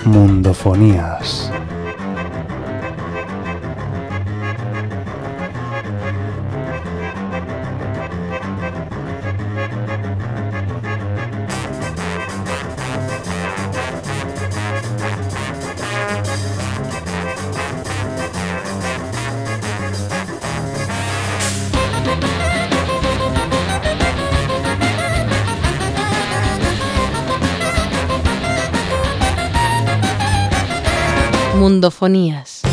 Mundofonías. Mundofonías.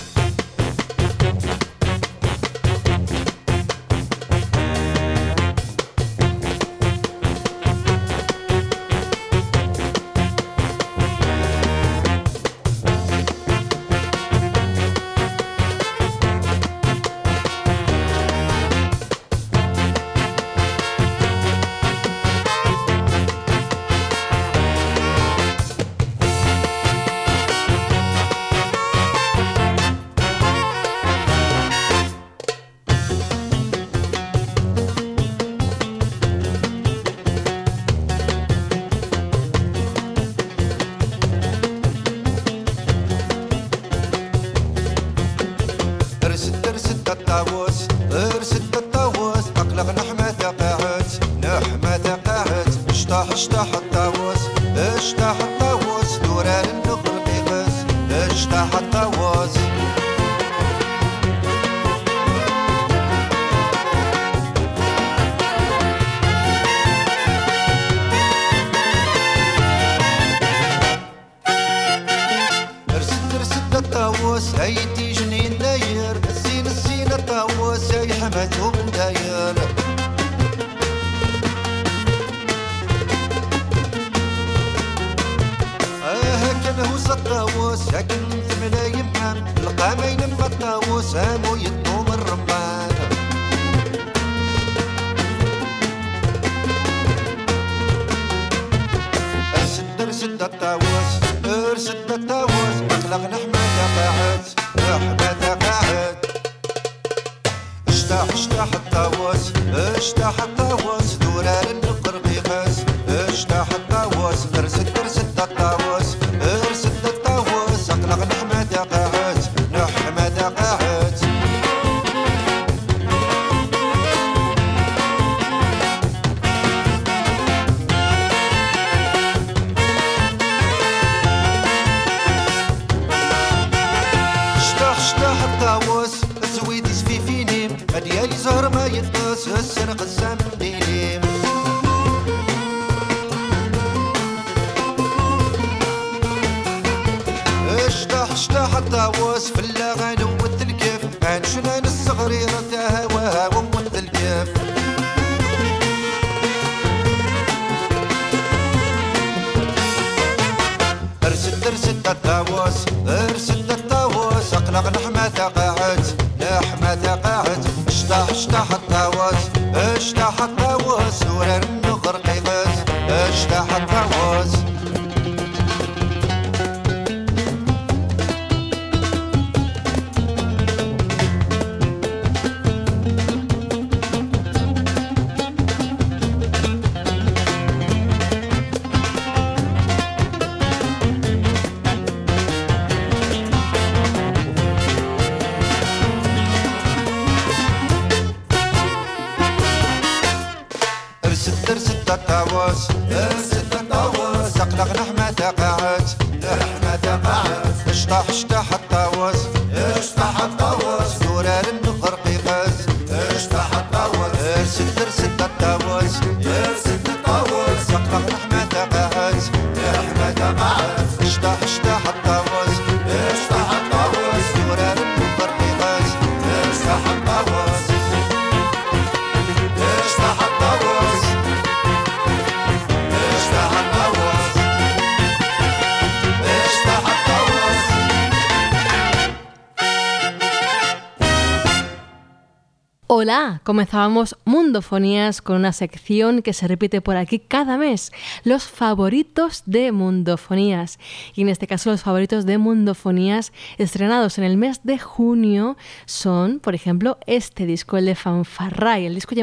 Hola, comenzábamos Mundofonías con una sección que se repite por aquí cada mes, los favoritos de Mundofonías. Y en este caso los favoritos de Mundofonías estrenados en el mes de junio son, por ejemplo, este disco, el de Fanfarray, el disco llamado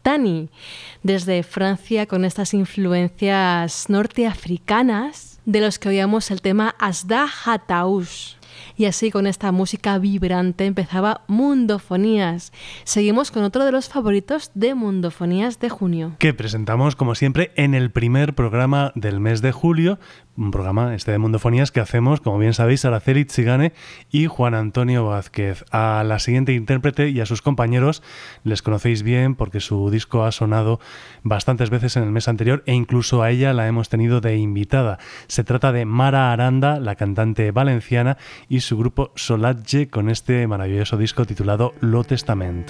Tani, desde Francia, con estas influencias norteafricanas, de los que oíamos el tema Asda Hataoush. Y así, con esta música vibrante, empezaba Mundofonías. Seguimos con otro de los favoritos de Mundofonías de junio, que presentamos, como siempre, en el primer programa del mes de julio. Un programa de Mundofonías que hacemos, como bien sabéis, Araceli Txigane y Juan Antonio Vázquez. A la siguiente intérprete y a sus compañeros les conocéis bien porque su disco ha sonado bastantes veces en el mes anterior e incluso a ella la hemos tenido de invitada. Se trata de Mara Aranda, la cantante valenciana, y su grupo Solatge con este maravilloso disco titulado Lo Testament.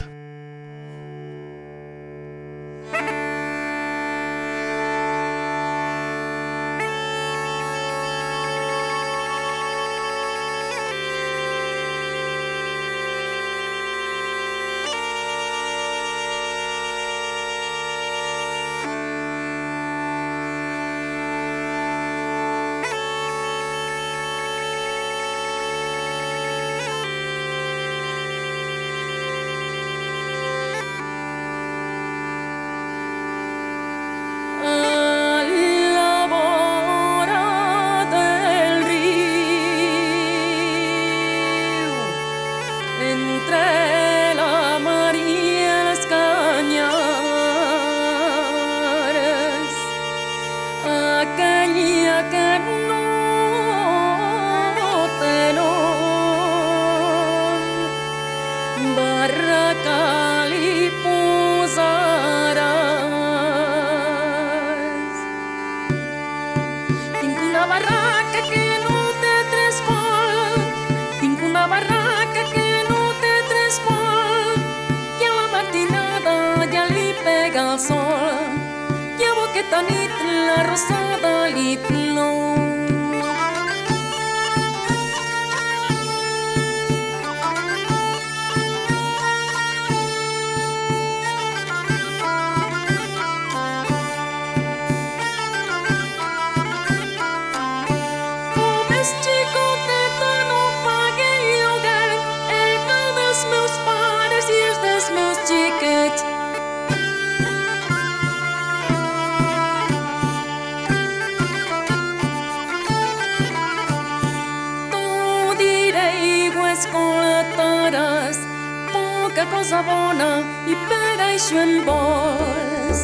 cosa bona i per això em vols.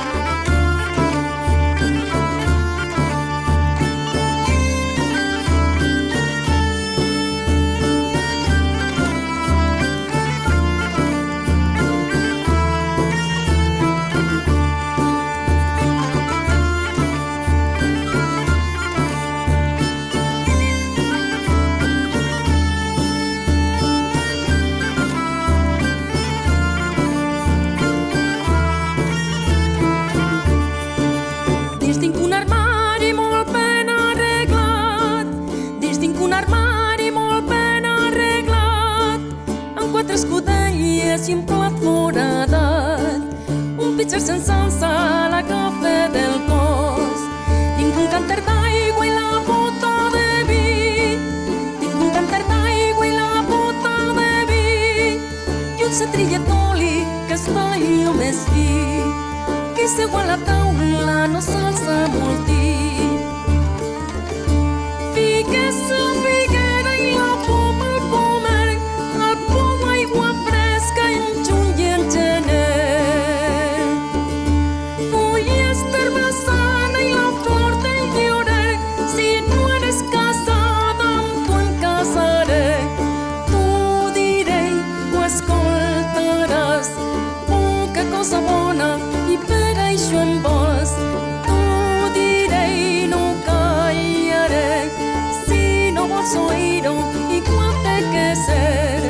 I un plat foradat, un pitxer sense alçar la cafè del cos. Tinc un cànter d'aigua i la bota de vi. Tinc un cànter d'aigua i la bota de vi. I un setrillet d'oli que està allò més fi. Qui seu a la taula no s'alça molt tip. Fiques la figuera i la poma al pomer, al pom aigua fresca i un juny i el gener. Fulles d'herba sana i la flor del llorer, si no eres casada amb tu em casaré. Tu diré, ho escoltaràs, poca cosa bona i per això em vols. Tu diré i no callaré, si no vols oír-ho igual té que ser.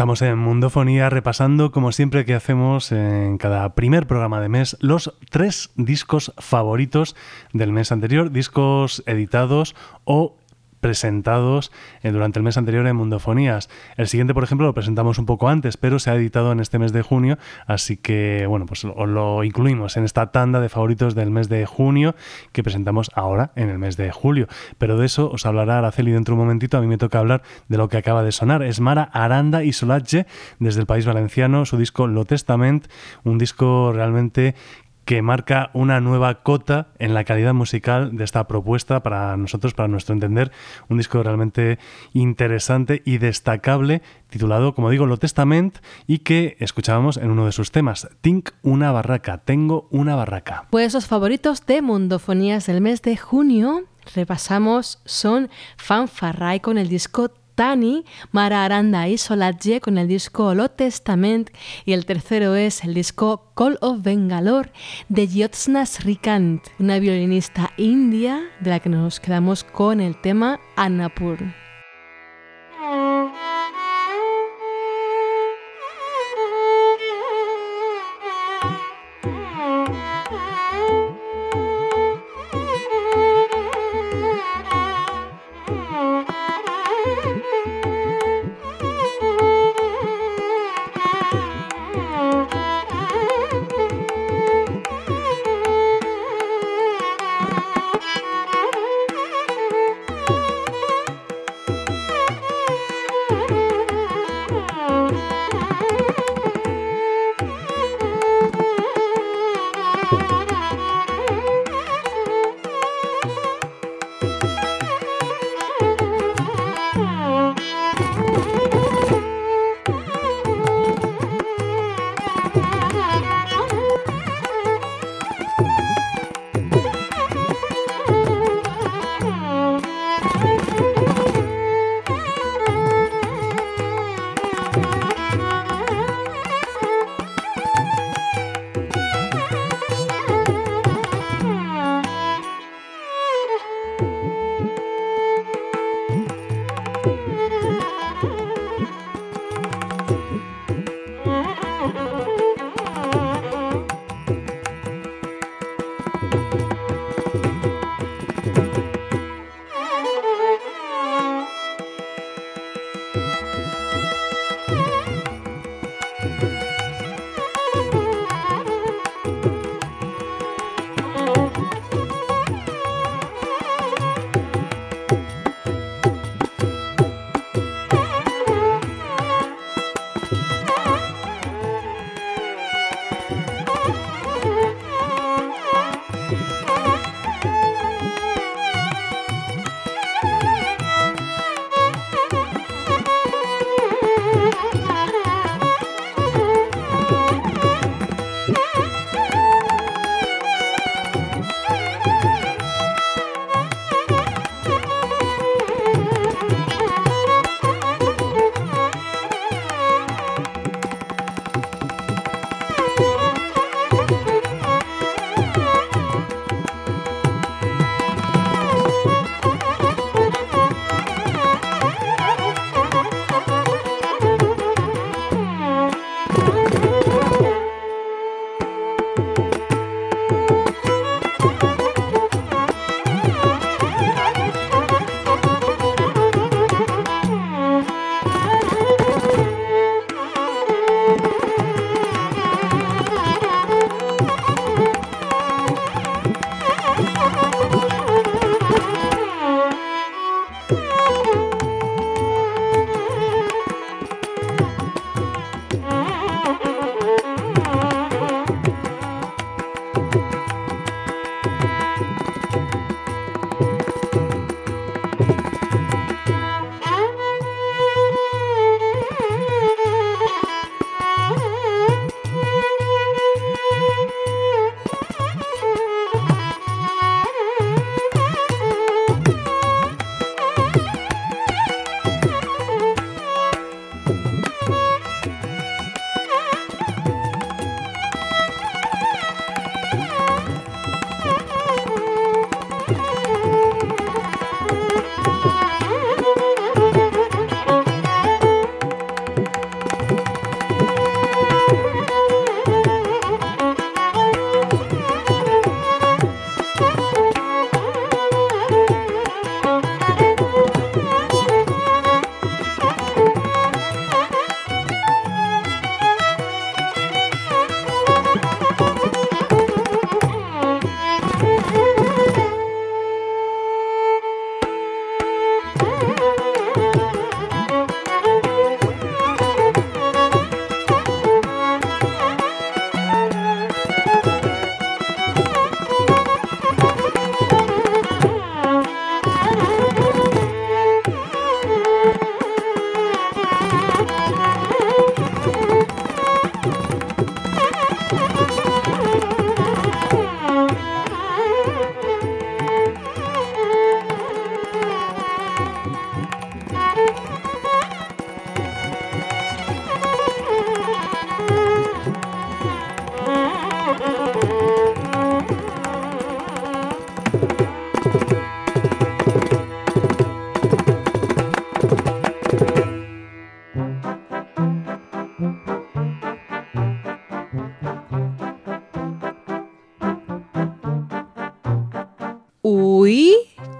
Estamos en Mundofonía repasando, como siempre que hacemos en cada primer programa de mes, los 3 discos favoritos del mes anterior, discos editados o presentados durante el mes anterior en Mundofonías. El siguiente, por ejemplo, lo presentamos un poco antes, pero se ha editado en este mes de junio, así que, bueno, pues lo incluimos en esta tanda de favoritos del mes de junio que presentamos ahora en el mes de julio. Pero de eso os hablará Araceli dentro de un momentito. A mí me toca hablar de lo que acaba de sonar. Es Mara Aranda y Solatge, desde el País Valenciano, su disco Lo Testament, un disco realmente que marca una nueva cota en la calidad musical de esta propuesta para nosotros, para nuestro entender, un disco realmente interesante y destacable, titulado, como digo, Lo Testament, y que escuchábamos en uno de sus temas, Tinc una barraca, tengo una barraca. Pues los favoritos de Mundofonías del mes de junio, repasamos, son Fanfarrai con el disco Tani, Mara Aranda y Solatge con el disco Lo Testament, y el tercero es el disco Call of Bangalore de Jyotsna Srikant, una violinista india de la que nos quedamos con el tema Annapur.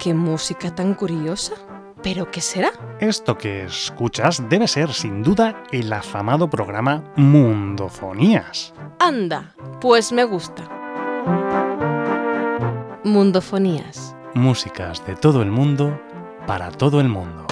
¡Qué música tan curiosa! ¿Pero qué será? Esto que escuchas debe ser, sin duda, el afamado programa Mundofonías. Anda, pues me gusta. Mundofonías. Músicas de todo el mundo, para todo el mundo.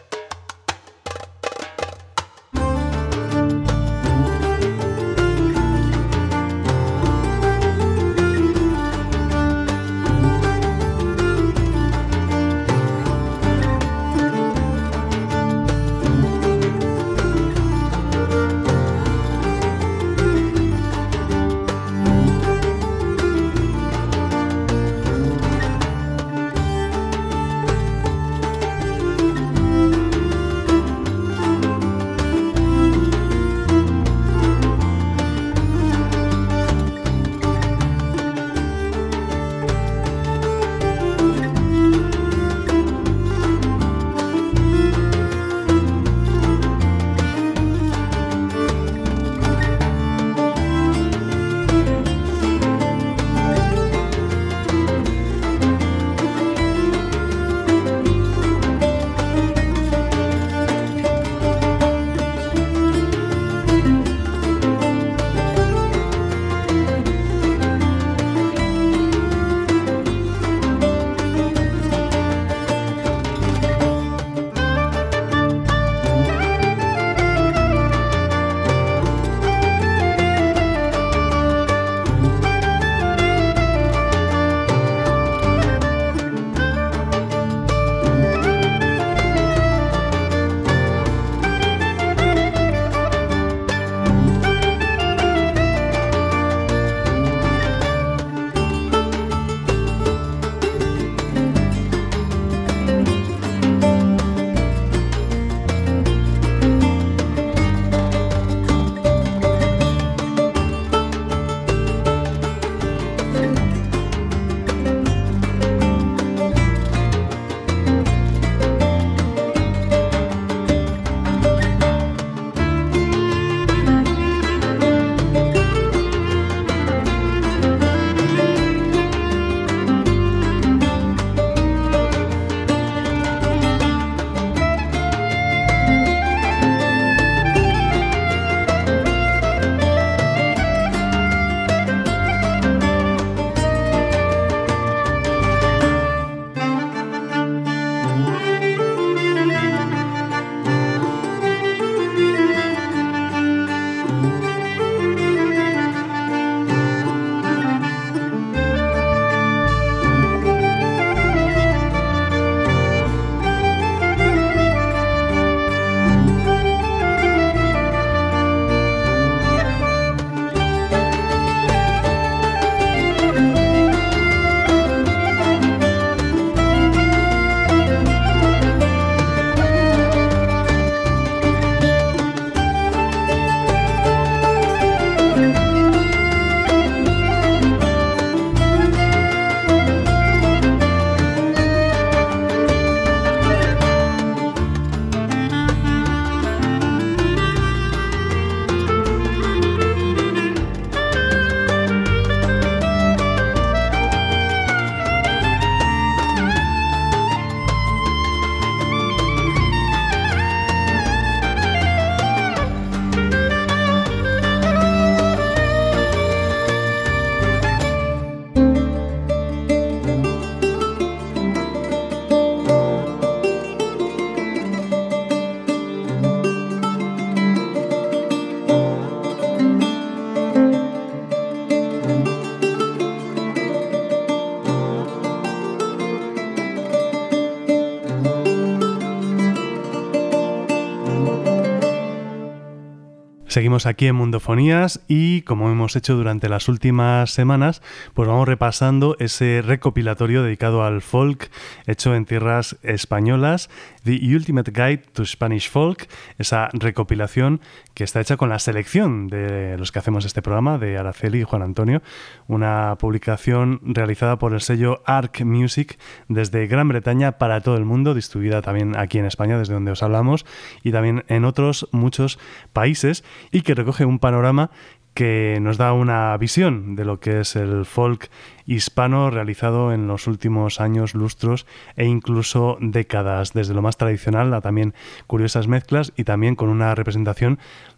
Seguimos aquí en Mundofonías y, como hemos hecho durante las últimas semanas, pues vamos repasando ese recopilatorio dedicado al folk hecho en tierras españolas, The Ultimate Guide to Spanish Folk, esa recopilación que está hecha con la selección de los que hacemos este programa, de Araceli y Juan Antonio, una publicación realizada por el sello Arc Music desde Gran Bretaña para todo el mundo, distribuida también aquí en España, desde donde os hablamos, y también en otros muchos países, y que recoge un panorama que nos da una visión de lo que es el folk hispano realizado en los últimos años, lustros e incluso décadas, desde lo más tradicional a también curiosas mezclas y también con una representación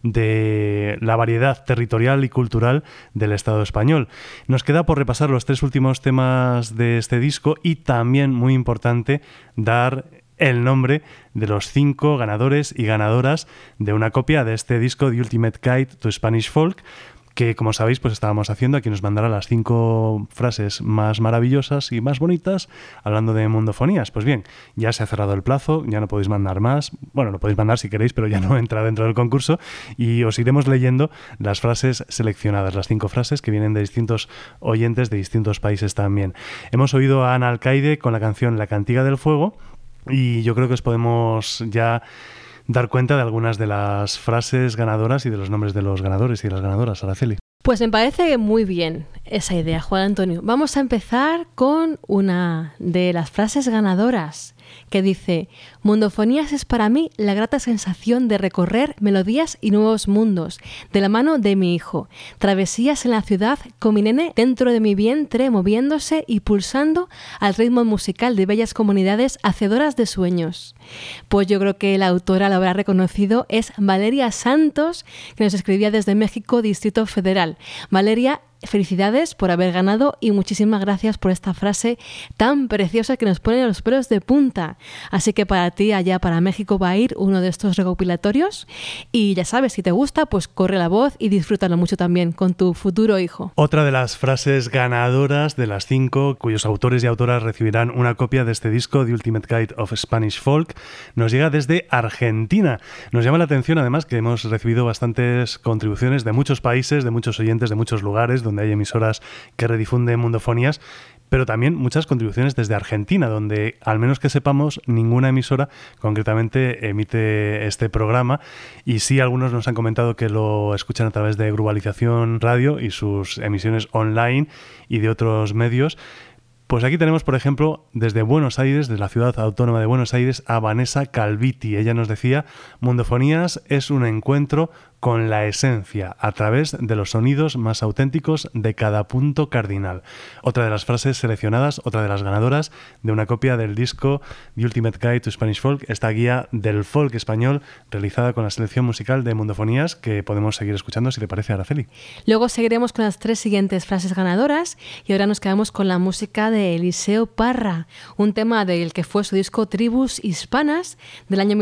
de la variedad territorial y cultural del Estado español. Nos queda por repasar los 3 últimos temas de este disco y también, muy importante, dar el nombre de los 5 ganadores y ganadoras de una copia de este disco The Ultimate Guide to Spanish Folk, que, como sabéis, pues estábamos haciendo. Aquí nos mandará las 5 frases más maravillosas y más bonitas hablando de mundofonías. Pues bien, ya se ha cerrado el plazo, ya no podéis mandar más. Bueno, lo podéis mandar si queréis, pero ya no entra dentro del concurso, y os iremos leyendo las frases seleccionadas, las 5 frases que vienen de distintos oyentes de distintos países también. Hemos oído a Ana Alcaide con la canción La Cantiga del Fuego, y yo creo que os podemos ya dar cuenta de algunas de las frases ganadoras y de los nombres de los ganadores y de las ganadoras. Araceli. Pues me parece muy bien esa idea, Juan Antonio. Vamos a empezar con una de las frases ganadoras que dice: Mundofonías es para mí la grata sensación de recorrer melodías y nuevos mundos de la mano de mi hijo. Travesías en la ciudad con mi nene dentro de mi vientre, moviéndose y pulsando al ritmo musical de bellas comunidades hacedoras de sueños. Pues yo creo que la autora lo habrá reconocido, es Valeria Santos, que nos escribía desde México, Distrito Federal. Valeria, felicidades por haber ganado y muchísimas gracias por esta frase tan preciosa que nos pone los pelos de punta. Así que para ti, allá para México, va a ir uno de estos recopilatorios, y ya sabes, si te gusta, pues corre la voz y disfrútalo mucho también con tu futuro hijo. Otra de las frases ganadoras de las 5 cuyos autores y autoras recibirán una copia de este disco, The Ultimate Guide of Spanish Folk, nos llega desde Argentina. Nos llama la atención además que hemos recibido bastantes contribuciones de muchos países, de muchos oyentes, de muchos lugares donde hay emisoras que redifunden mundofonías, pero también muchas contribuciones desde Argentina, donde, al menos que sepamos, ninguna emisora concretamente emite este programa, y sí algunos nos han comentado que lo escuchan a través de Globalización Radio y sus emisiones online y de otros medios. Pues aquí tenemos, por ejemplo, desde Buenos Aires, desde la ciudad autónoma de Buenos Aires, a Vanessa Calviti. Ella nos decía: Mundofonías es un encuentro con la esencia, a través de los sonidos más auténticos de cada punto cardinal. Otra de las frases seleccionadas, otra de las ganadoras de una copia del disco The Ultimate Guide to Spanish Folk, esta guía del folk español realizada con la selección musical de Mundofonías, que podemos seguir escuchando, si te parece, Araceli. Luego seguiremos con las 3 siguientes frases ganadoras, y ahora nos quedamos con la música de Eliseo Parra, un tema del que fue su disco Tribus Hispanas del año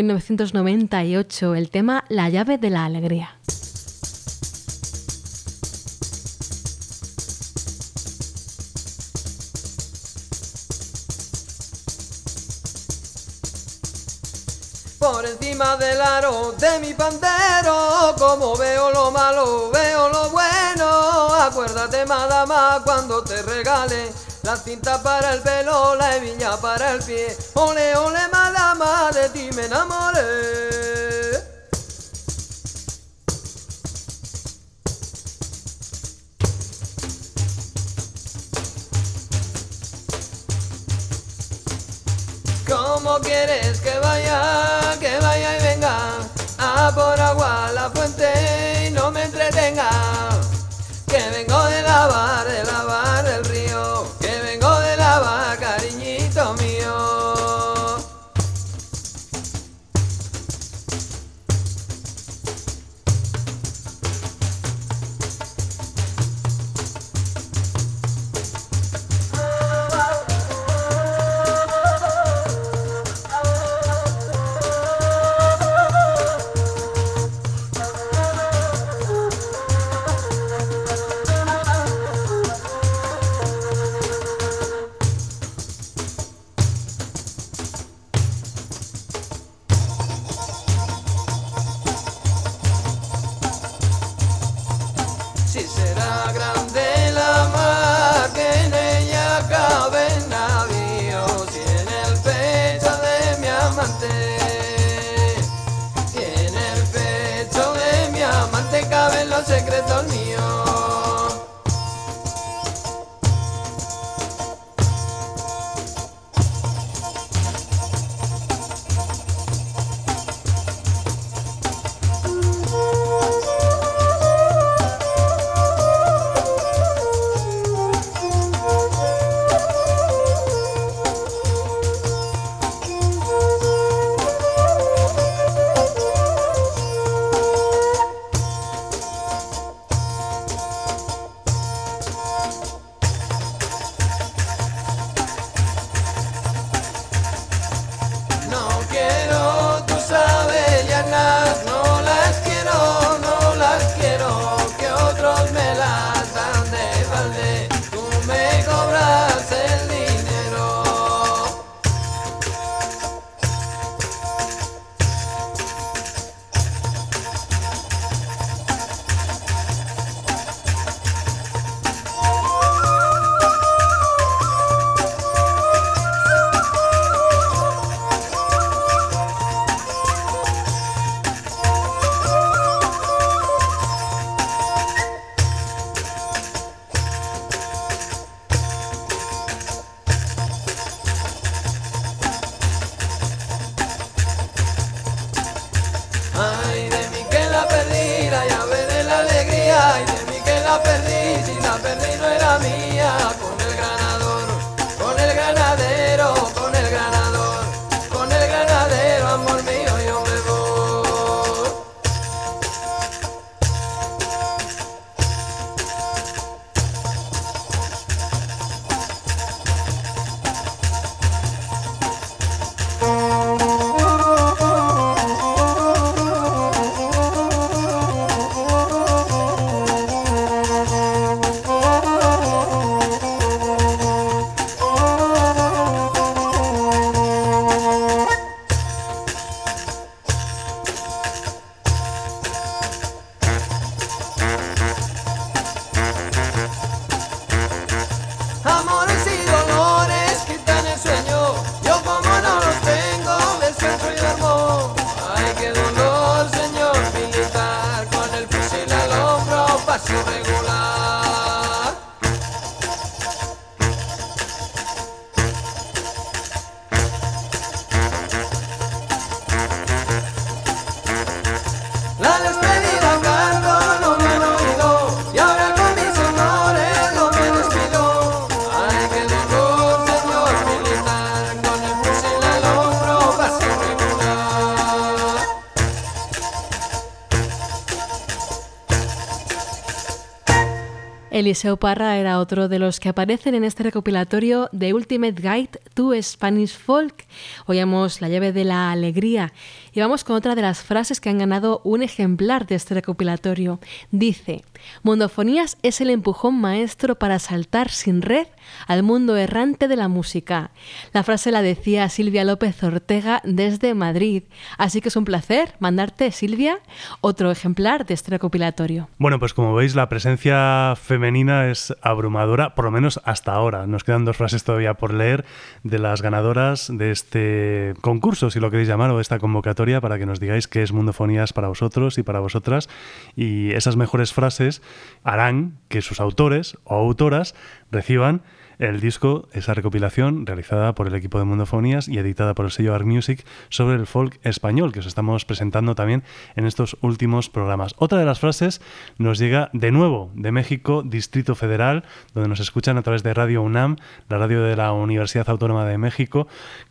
1998, el tema La llave de la alegría. Por encima del aro de mi pandero, como veo lo malo, veo lo bueno. Acuérdate, madama, cuando te regale la cinta para el pelo, la hebilla para el pie. Ole, ole, madama, de ti me enamoré. ¿Cómo quieres que vaya y venga a por agua a la fuente y no me entretenga? Que vengo de lavar el río, que vengo de lavar, cariñito mío. Eliseo Parra era otro de los que aparecen en este recopilatorio de Ultimate Guide to Spanish Folk. Oíamos La llave de la alegría y vamos con otra de las frases que han ganado un ejemplar de este recopilatorio. Dice: Mundofonías es el empujón maestro para saltar sin red al mundo errante de la música. La frase la decía Silvia López Ortega desde Madrid. Así que es un placer mandarte, Silvia, otro ejemplar de este recopilatorio. Bueno, pues como veis, la presencia femenina es abrumadora, por lo menos hasta ahora. Nos quedan 2 frases todavía por leer de las ganadoras de este concurso, si lo queréis llamar, o de esta convocatoria, para que nos digáis qué es Mundofonías para vosotros y para vosotras. Y esas mejores frases harán que sus autores o autoras reciban el disco, esa recopilación realizada por el equipo de Mundofonías y editada por el sello Arc Music sobre el folk español, que os estamos presentando también en estos últimos programas. Otra de las frases nos llega de nuevo de México, Distrito Federal, donde nos escuchan a través de Radio UNAM, la radio de la Universidad Autónoma de México,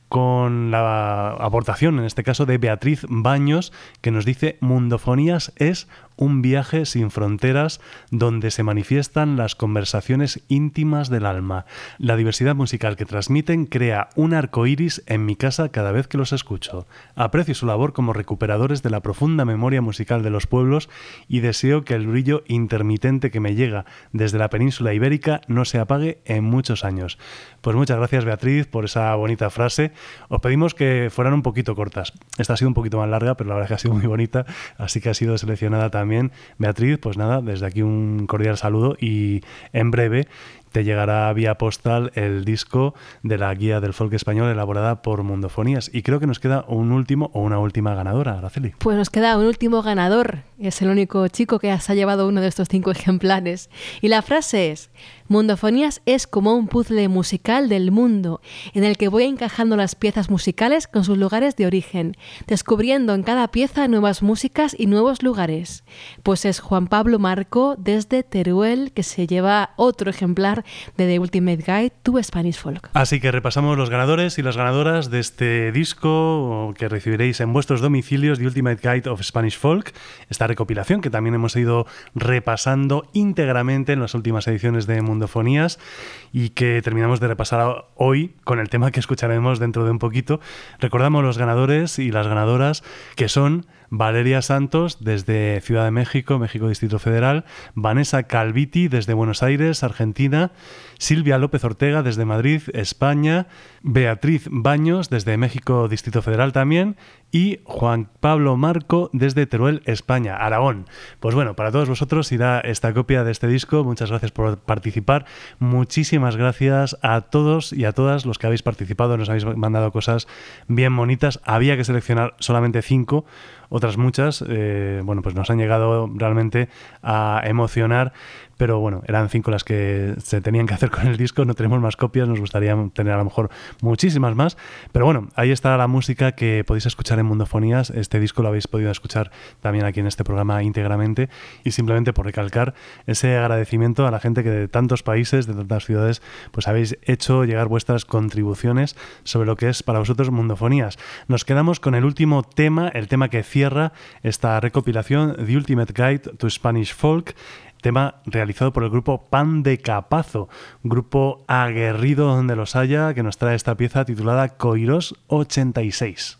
con la aportación, en este caso, de Beatriz Baños, que nos dice: Mundofonías es un viaje sin fronteras donde se manifiestan las conversaciones íntimas del alma. La diversidad musical que transmiten crea un arco iris en mi casa cada vez que los escucho. Aprecio su labor como recuperadores de la profunda memoria musical de los pueblos y deseo que el brillo intermitente que me llega desde la península ibérica no se apague en muchos años. Pues muchas gracias, Beatriz, por esa bonita frase. Os pedimos que fueran un poquito cortas. Esta ha sido un poquito más larga, pero la verdad es que ha sido muy bonita, así que ha sido seleccionada también. Beatriz, pues nada, desde aquí un cordial saludo y en breve te llegará vía postal el disco de la guía del folk español elaborada por Mundofonías. Y creo que nos queda un último o una última ganadora, Araceli. Pues nos queda un último ganador. Es el único chico que se ha llevado uno de estos 5 ejemplares. Y la frase es: Mundofonías es como un puzzle musical del mundo, en el que voy encajando las piezas musicales con sus lugares de origen, descubriendo en cada pieza nuevas músicas y nuevos lugares. Pues es Juan Pablo Marco desde Teruel, que se lleva otro ejemplar de The Ultimate Guide to Spanish Folk. Así que repasamos los ganadores y las ganadoras de este disco que recibiréis en vuestros domicilios, The Ultimate Guide of Spanish Folk, esta recopilación que también hemos ido repasando íntegramente en las últimas ediciones de Mundofonías y que terminamos de repasar hoy con el tema que escucharemos dentro de un poquito. Recordamos los ganadores y las ganadoras, que son Valeria Santos desde Ciudad de México, México Distrito Federal, Vanessa Calviti desde Buenos Aires, Argentina, Silvia López Ortega desde Madrid, España, Beatriz Baños desde México Distrito Federal también y Juan Pablo Marco desde Teruel, España, Aragón. Pues bueno, para todos vosotros irá esta copia de este disco. Muchas gracias por participar. Muchísimas gracias a todos y a todas los que habéis participado. Nos habéis mandado cosas bien bonitas. Había que seleccionar solamente 5. Otras muchas, bueno, pues nos han llegado realmente a emocionar, pero bueno, eran 5 las que se tenían que hacer con el disco. No tenemos más copias, nos gustaría tener a lo mejor muchísimas más, pero bueno, ahí está la música que podéis escuchar en Mundofonías. Este disco lo habéis podido escuchar también aquí en este programa íntegramente, y simplemente por recalcar ese agradecimiento a la gente que de tantos países, de tantas ciudades, pues habéis hecho llegar vuestras contribuciones sobre lo que es para vosotros Mundofonías. Nos quedamos con el último tema, el tema que cierra esta recopilación, The Ultimate Guide to Spanish Folk, tema realizado por el grupo Pan de Capazo, grupo aguerrido donde los haya, que nos trae esta pieza titulada Coirós 86.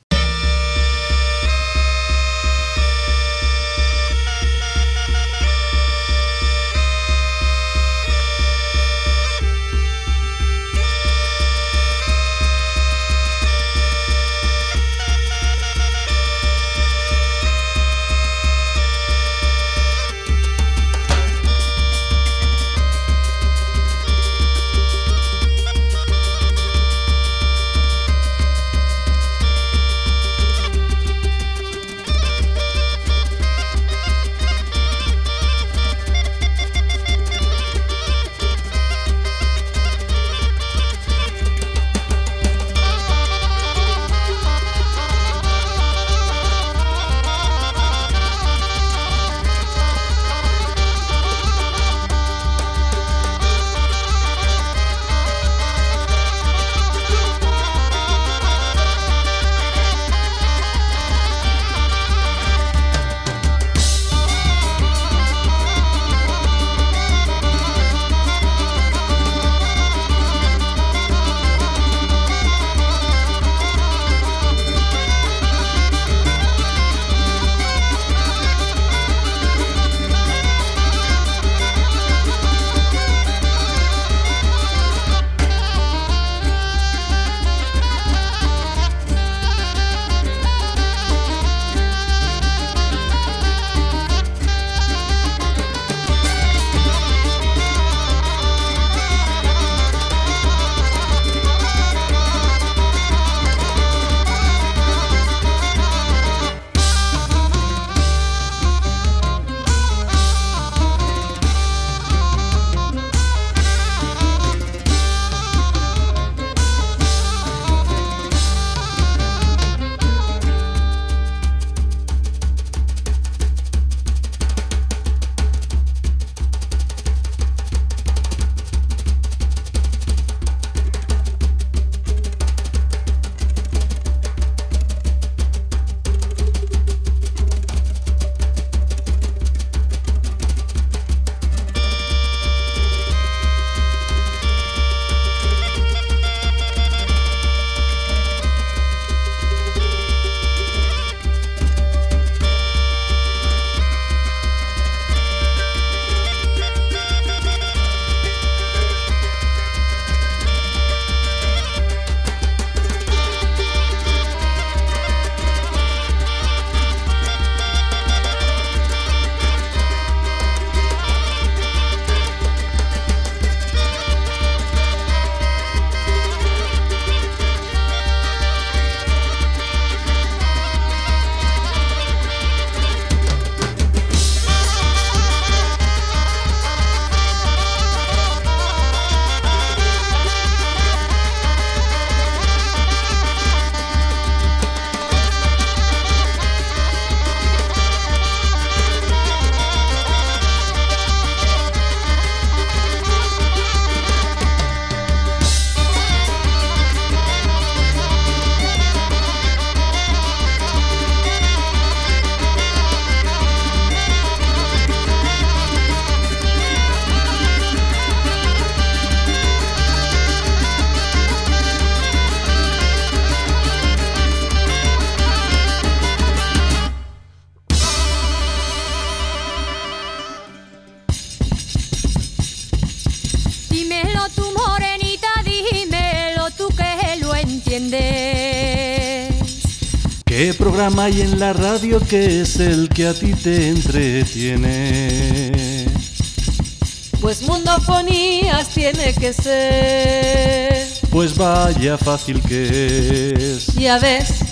¿Qué programa hay en la radio que es el que a ti te entretiene? Pues Mundofonías tiene que ser. Pues vaya fácil que es. Ya ves.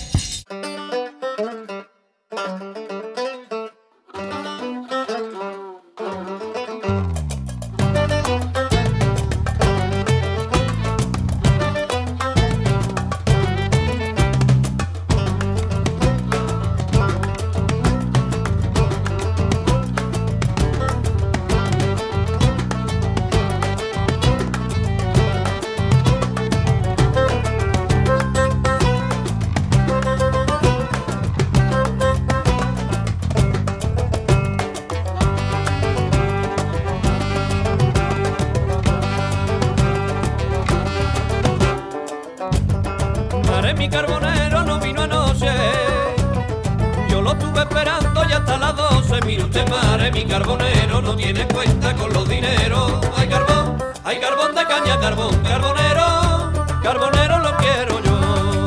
Mi carbonero no vino anoche, yo lo estuve esperando ya hasta las 12. Mire usted, mare, mi carbonero no tiene cuenta con los dineros. Hay carbón de caña, carbonero, carbonero lo quiero yo.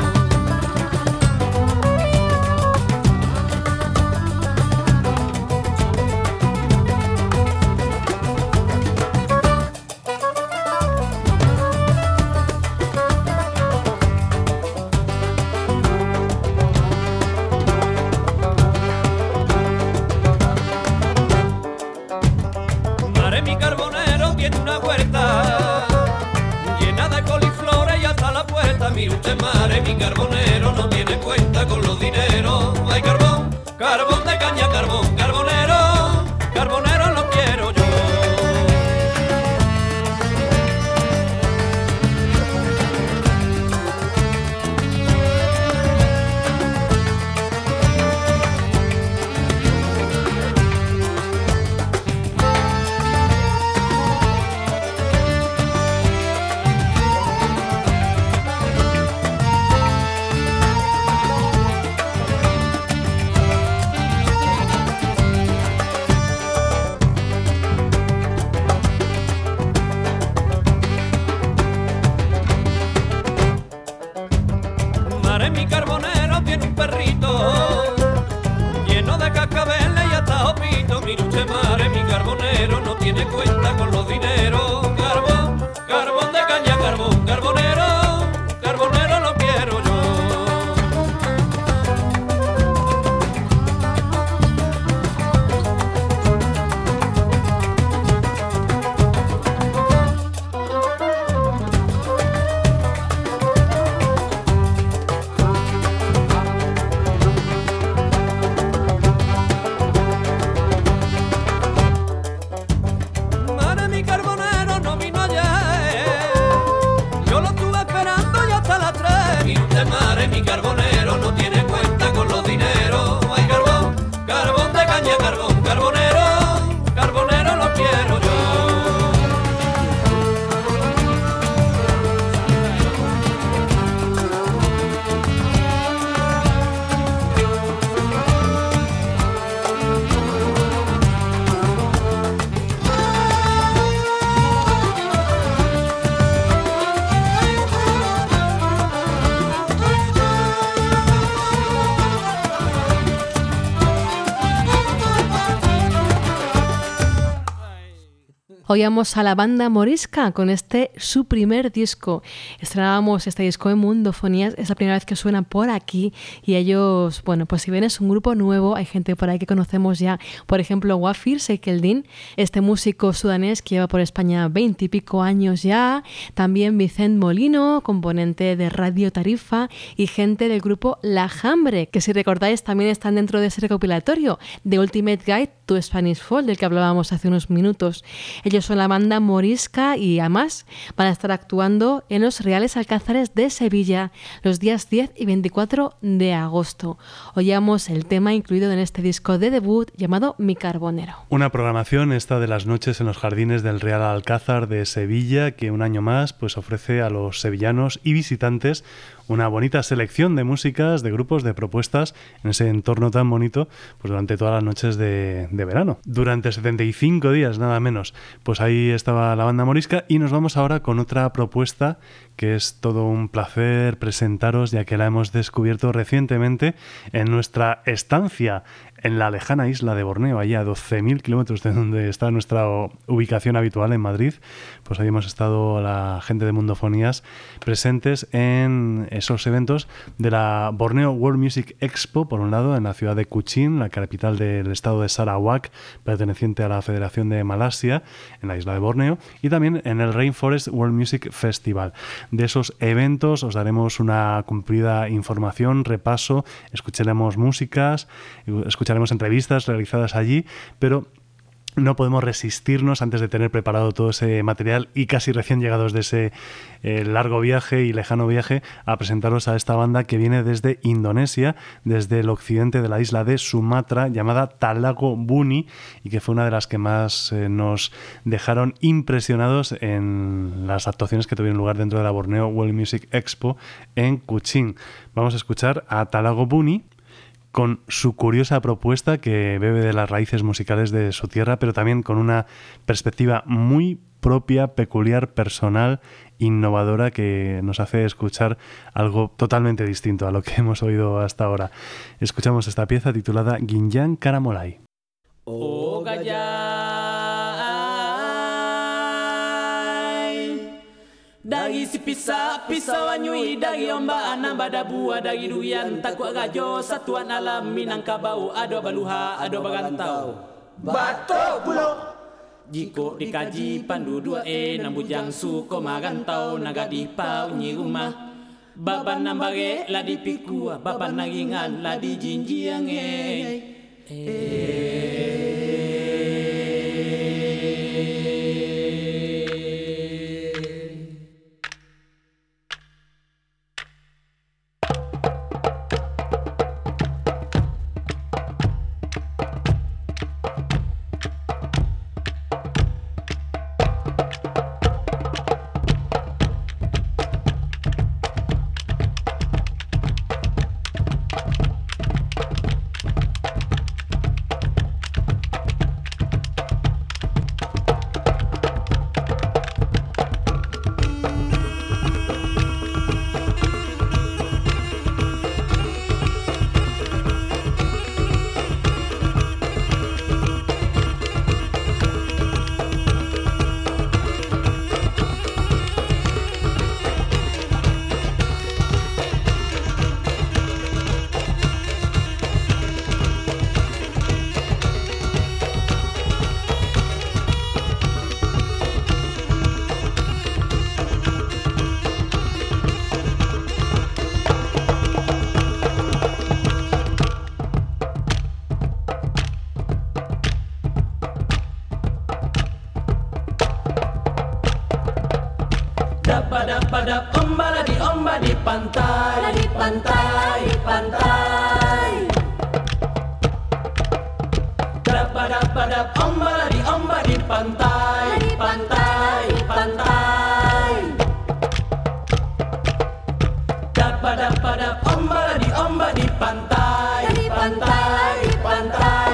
Mire usted, mare, mi carbonero no tiene cuenta con los dineros. Hay carbón de caña, carbonero, carbonero lo quiero yo. Mi carbonero tiene un perrito lleno de cascabeles y hasta opito. Mire usted, mare, mi carbonero no tiene cuenta con los dineros. Carbón de caña, carbonero, carbonero lo quiero yo. Mi carbonero no tiene cuenta con los dineros. Hay carbón de caña, carbonero lo quiero yo. Oíamos a la banda Morisca con su primer disco. Estrenábamos este disco en Mundofonías, es la primera vez que suena por aquí y ellos, bueno, pues si bien es un grupo nuevo, hay gente por ahí que conocemos ya, por ejemplo Wafir Sekeldin, este músico sudanés que lleva por España 20 y pico años ya, también Vicent Molino, componente de Radio Tarifa y gente del grupo La Jambre, que si recordáis también están dentro de ese recopilatorio de Ultimate Guide to Spanish Folk del que hablábamos hace unos minutos. Ellos son la banda Morisca y además van a estar actuando en los Reales Alcázares de Sevilla los días 10 y 24 de agosto. Oíamos el tema incluido en este disco de debut llamado Mi Carbonero. Una programación esta de las noches en los jardines del Real Alcázar de Sevilla que un año más pues ofrece a los sevillanos y visitantes una bonita selección de músicas, de grupos, de propuestas en ese entorno tan bonito pues durante todas las noches de verano. Durante 75 días nada menos. Pues Pues ahí estaba la banda morisca y nos vamos ahora con otra propuesta que es todo un placer presentaros, ya que la hemos descubierto recientemente en nuestra estancia en la lejana isla de Borneo, allá a 12.000 kilómetros de donde está nuestra ubicación habitual en Madrid. Pues ahí hemos estado la gente de Mundofonías presentes en esos eventos de la Borneo World Music Expo, por un lado, en la ciudad de Kuching, la capital del estado de Sarawak, perteneciente a la Federación de Malasia, en la isla de Borneo, y también en el Rainforest World Music Festival. De esos eventos os daremos una cumplida información, repaso, escucharemos músicas, escucharemos entrevistas realizadas allí, pero no podemos resistirnos, antes de tener preparado todo ese material y casi recién llegados de ese largo viaje y lejano viaje, a presentaros a esta banda que viene desde Indonesia, desde el occidente de la isla de Sumatra, llamada Talago Buni, y que fue una de las que más nos dejaron impresionados en las actuaciones que tuvieron lugar dentro de la Borneo World Music Expo en Kuching. Vamos a escuchar a Talago Buni con su curiosa propuesta que bebe de las raíces musicales de su tierra, pero también con una perspectiva muy propia, peculiar, personal, innovadora, que nos hace escuchar algo totalmente distinto a lo que hemos oído hasta ahora. Escuchamos esta pieza titulada Ginjan Karamolai. Oh, dari si pisau anyui dari ombak nambah dabua dari durian takut gajo satuan alam Minangkabau ado baluha ado bagantau batok bulok jiko dikaji pandu 2 nambujang suko magantau naga dipau nyi rumah baban nambage la dipikua baban nagingan la di jinjiang Padap ombala di omba di pantai, di pantai, di pantai. Padap ombala di omba di pantai, di pantai, di pantai. Padap ombala di omba di pantai, di pantai, di pantai.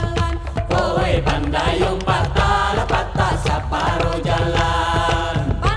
Pandayong patah, patah saparo jalan.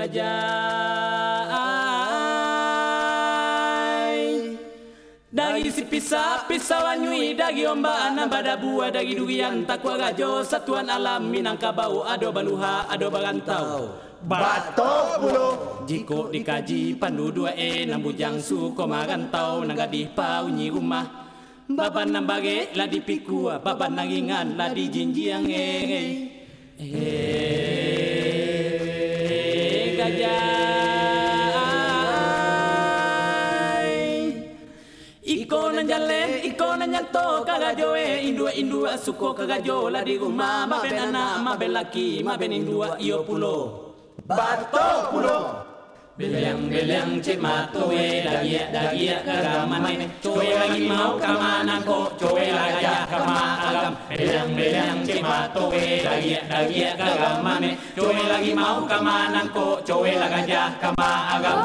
gajai dagi si pisa wanyui dagi omba nambada bua dagi dugian takwa gajo satuan alam Minangkabau ado baluha ado bagantau bato pulo jiko dikaji pandu 2 nambujang su komagantau nanggadih paunyi rumah baban nambage la dipikua baban nangingan la di jinjiang gajai iko nanjale iko nanyanto kagajoe indua suko kagajo la di rumah maben anak maben laki maben indua iyo pulo bato pulo Beliang cek matoe dagia kagamane coe lagi mau kamana ko coe lagi kama agam beliang cek matoe dagia kagamane coe lagi mau kamana ko coe lagi kama agam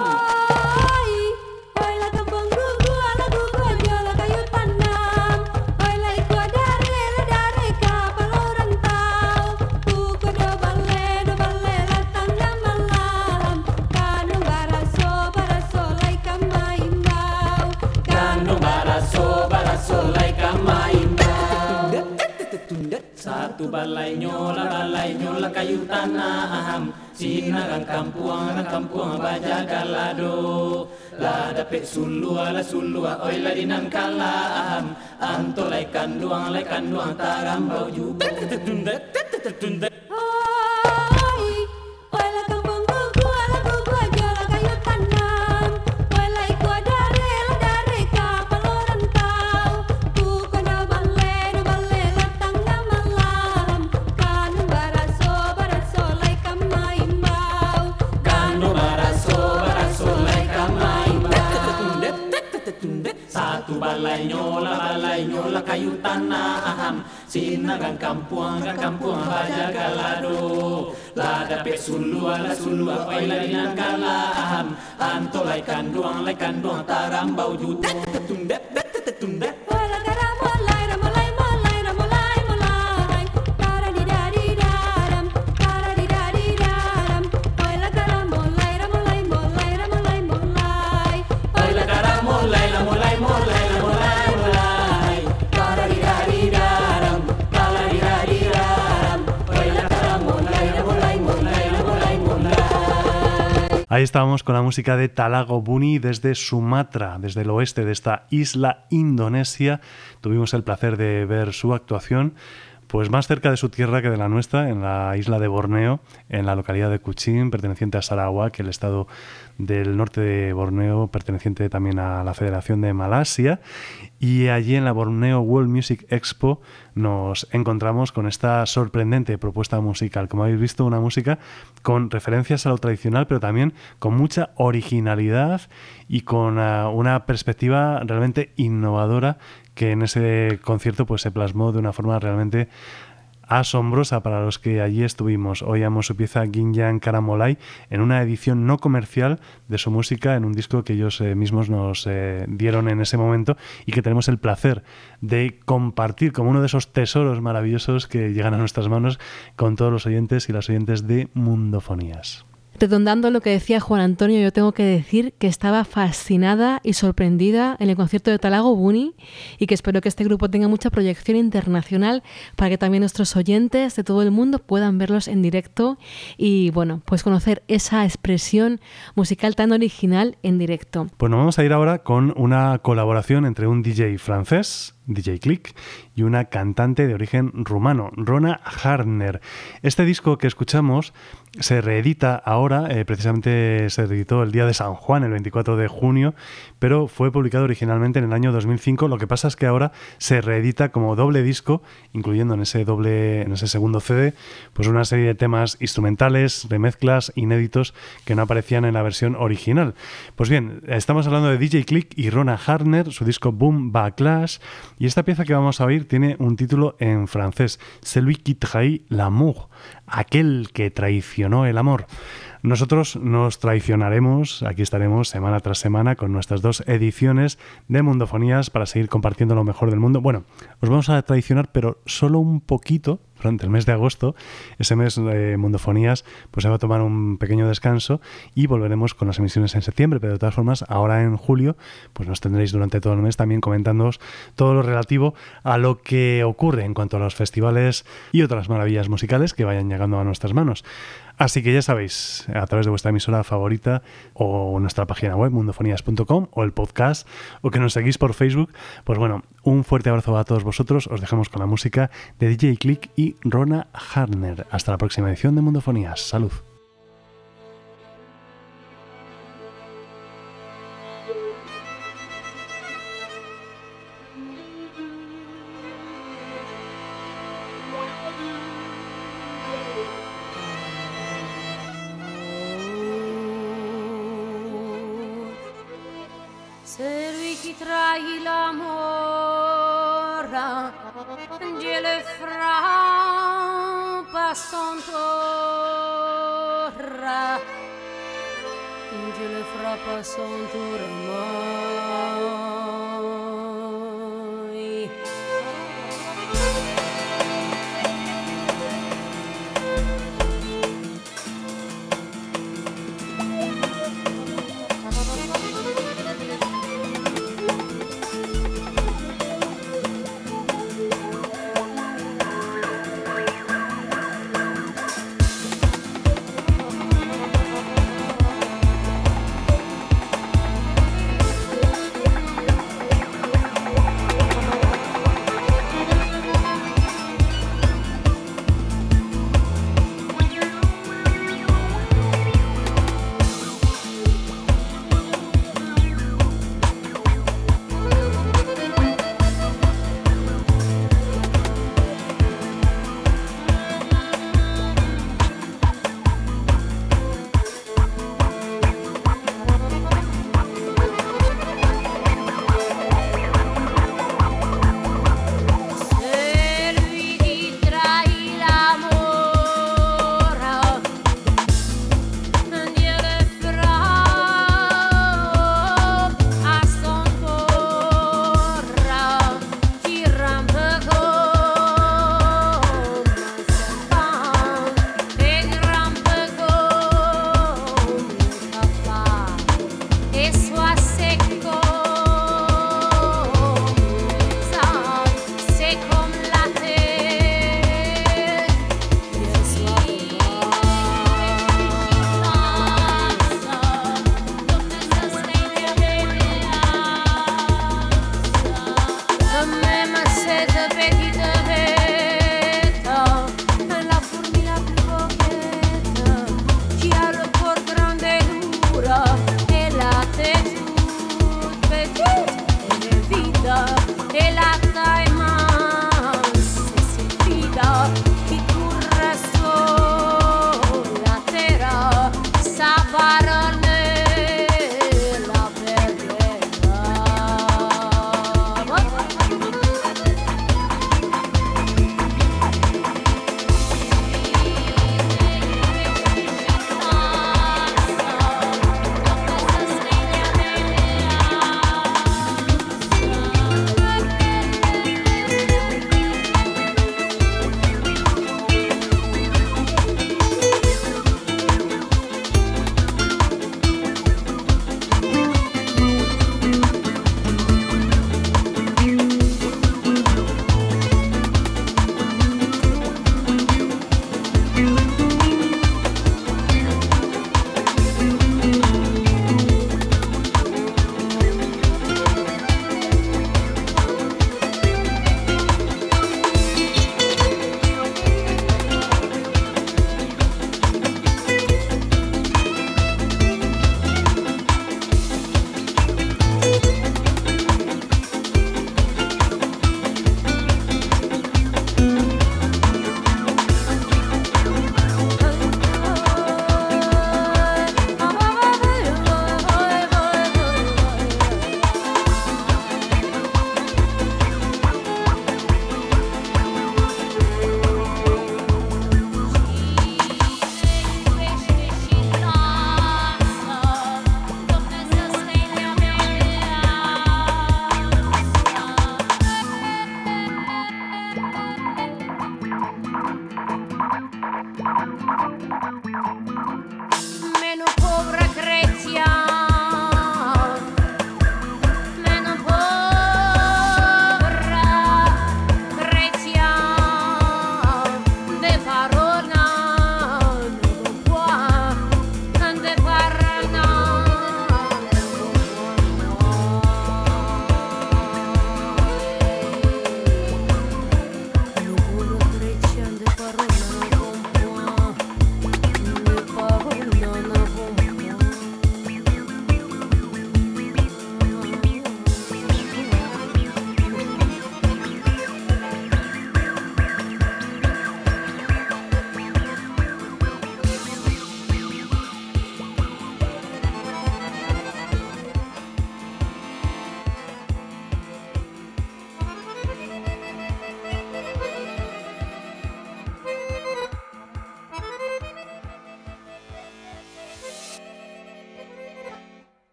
Satu balai nyola kayu tanah Sinagang kampuang baja galado La dapet sulua oi la dinan kalam Antolai kanduang tarambau jubo Satu balai nyola kayu tanah Sinagang kampuang baja galado La dapet sulua oi la dinan kalam Antolai kanduang tarambau judo Ahí estábamos con la música de Talago Buni desde Sumatra, desde el oeste de esta isla indonesia. Tuvimos el placer de ver su actuación, pues más cerca de su tierra que de la nuestra, en la isla de Borneo, en la localidad de Kuching, perteneciente a Sarawak, el estado del norte de Borneo, perteneciente también a la Federación de Malasia. Y allí en la Borneo World Music Expo nos encontramos con esta sorprendente propuesta musical. Como habéis visto, una música con referencias a lo tradicional, pero también con mucha originalidad y con una perspectiva realmente innovadora que en ese concierto pues se plasmó de una forma realmente asombrosa para los que allí estuvimos. Oíamos su pieza Ginjan Karamolai en una edición no comercial de su música en un disco que ellos mismos nos dieron en ese momento y que tenemos el placer de compartir como uno de esos tesoros maravillosos que llegan a nuestras manos con todos los oyentes y las oyentes de Mundofonías. Redondando lo que decía Juan Antonio, yo tengo que decir que estaba fascinada y sorprendida en el concierto de Talago Buni y que espero que este grupo tenga mucha proyección internacional para que también nuestros oyentes de todo el mundo puedan verlos en directo y, bueno, pues conocer esa expresión musical tan original en directo. Pues nos vamos a ir ahora con una colaboración entre un DJ francés, DJ Click, y una cantante de origen rumano, Rona Hartner. Este disco que escuchamos se reedita ahora, precisamente se reeditó el día de San Juan, el 24 de junio, pero fue publicado originalmente en el año 2005. Lo que pasa es que ahora se reedita como doble disco, incluyendo en ese segundo CD, pues una serie de temas instrumentales, remezclas, inéditos que no aparecían en la versión original. Pues bien, estamos hablando de DJ Click y Rona Hartner, su disco Boom Backlash, y esta pieza que vamos a oír tiene un título en francés, Celui qui trahit l'amour, aquel que traicionó el amor. Nosotros nos traicionaremos, aquí estaremos semana tras semana con nuestras 2 ediciones de Mundofonías para seguir compartiendo lo mejor del mundo. Bueno, os vamos a traicionar, pero solo un poquito, durante el mes de agosto. Ese mes Mundofonías pues se va a tomar un pequeño descanso y volveremos con las emisiones en septiembre, pero de todas formas ahora en julio pues nos tendréis durante todo el mes también comentándoos todo lo relativo a lo que ocurre en cuanto a los festivales y otras maravillas musicales que vayan llegando a nuestras manos. Así que ya sabéis, a través de vuestra emisora favorita o nuestra página web mundofonías.com o el podcast o que nos seguís por Facebook, pues bueno, un fuerte abrazo a todos vosotros. Os dejamos con la música de DJ Click y Rona Harner. Hasta la próxima edición de Mundofonías. Salud. Celui qui trahit l'amour, Dieu le fera par son tour. Dieu le fera par son tour.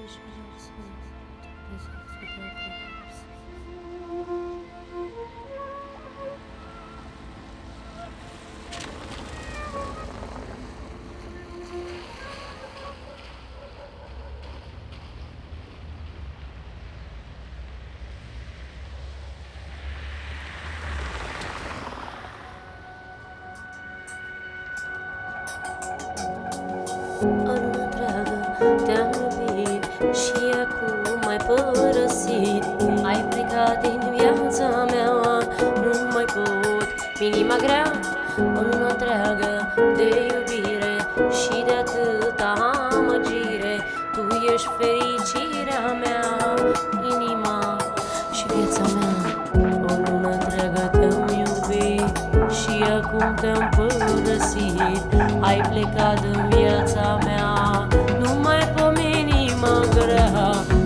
Te-am iubit și acum m-ai părăsit. Ai plecat din viața mea, nu mai pot. Inima grea, o lună întreagă de iubire și de atâta amăgire. Tu ești fericirea mea, inima și viața mea. O lună întreagă te-am iubit și acum te-am părăsit. Ai plecat din viața mea, nu mai pom inima grea.